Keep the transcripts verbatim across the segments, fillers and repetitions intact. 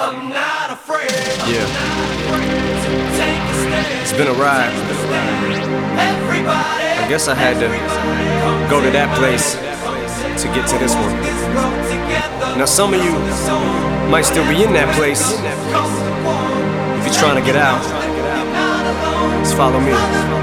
I'm not afraid. Yeah. Take a stand. It's been a ride. Everybody. I guess I had to go to that place to get to this one. Now some of you might still be in that place. If you're trying to get out, just follow me.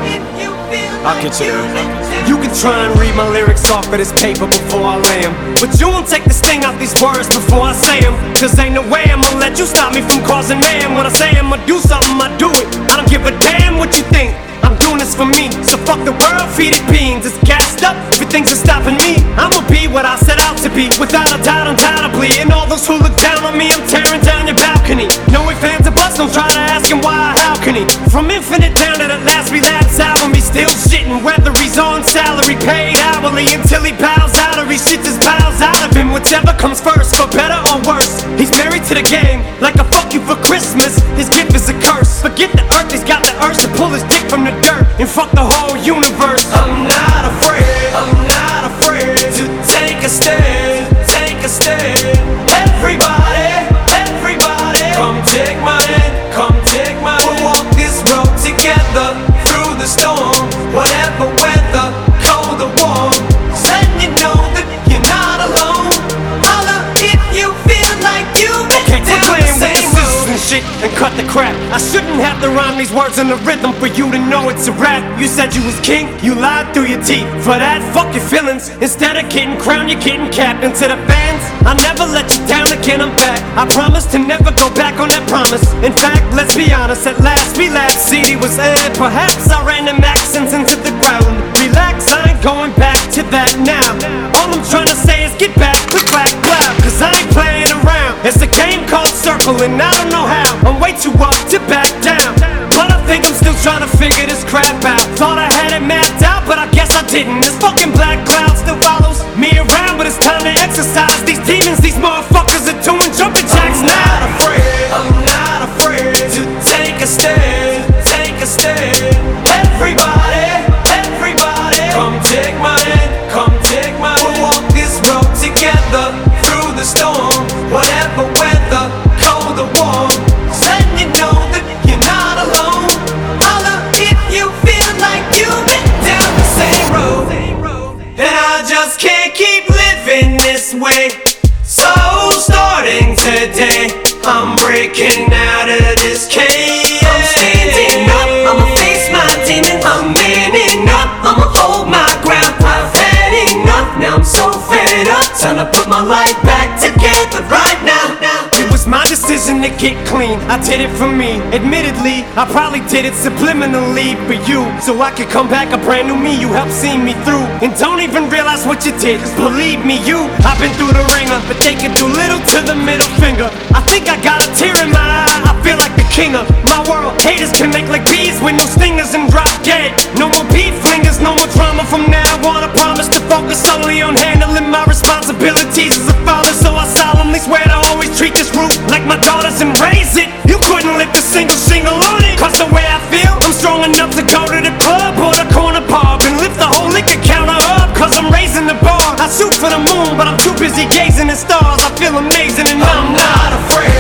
I'll get you there. You can try and read my lyrics off of this paper before I lay 'em, but you won't take the sting out these words before I say 'em. Cause ain't no way I'ma let you stop me from causing mayhem. When I say I'ma do something, I do it. I don't give a damn what you think. I'm doing this for me, so fuck the world, feed it beans. It's gassed up, everything's are stopping me. I'ma be what I set out to be, without a doubt, undoubtedly. And all those who look down on me, I'm tearing down your balcony. No ifs, ands, or buts, don't try to ask him why or how can he. From infinite down to the last relapse album, he's still shitting. Whether he's on salary, paid hourly, until he bows out or he shit just bows out of him. Whichever comes first, for better or worse. He's married to the game, like a fuck you for Christmas. His gift is a curse. Forget the earth, he's got the urge to pull his dick from the dirt and fuck the whole universe. I'm not afraid, I'm not afraid to take a stand, take a stand. Everybody, everybody, come take my hand, come take my hand. We'll walk this road together through the storm, whatever weather, cold or warm. So letting you know that you're not alone. Holla if you feel like you've been Okay, down quit playing the with the same scissors road. and shit and cut the crap. I shouldn't have to rhyme these words in the rhythm for you to know it's a rap. You said you was king, you lied through your teeth. For that, fuck your feelings. Instead of getting crowned, you're getting capped. And to the fans, I never let you down again, I'm back. I promise to never go back on that promise. In fact, let's be honest, at last we laughed. C D was eh, perhaps I ran them accents into the ground. Relax, I ain't going back to that now. All I'm trying to say is get back, click, clack, clap. Cause I ain't playing around. It's a game called Circle and I don't know how. I'm way too up to back down, but I think I'm still trying to figure this crap out. Thought I had it mapped out, but I guess I didn't. This fucking black cloud still follows me around, but it's time to exercise these demons. These motherfuckers are doing jumping jacks I'm now. not afraid, I'm not afraid to take a stand, take a stand. Everybody, everybody, come take my hand, come take my hand. We'll walk this road together through the storm, whatever weather, cold or warm. So letting you know that you're not alone. Holla if you feel like you've been down the same road. And I just can't keep living this way. So starting today, I'm breaking out of this cage. I'm standing up, I'ma face my demons. I'm manning up, I'ma hold my ground. I've had enough, now I'm so fed up. Time to put my life back together right now. It was my decision to get clean, I did it for me. Admittedly, I probably did it subliminally for you, so I could come back a brand new me. You helped see me through, and don't even realize what you did. Cause believe me, you, I've been through the ringer, but they can do little to the middle finger. I think I got a tear in my eye, I feel like the king of my world. Haters can make like bees with no stingers and drop dead. No more beef flingers, no more drama from now on. I promise to focus solely on handling my responsibilities as a father. So I solemnly swear to always treat this root like my daughters and raise it. You couldn't lift a single shingle on it. Cause the way I feel, I'm strong enough to go to the club or the corner pub and lift the whole liquor counter up. Cause I'm raising the bar. I shoot for the moon, but I'm too busy gazing at stars. I feel amazing and I'm I'm not afraid.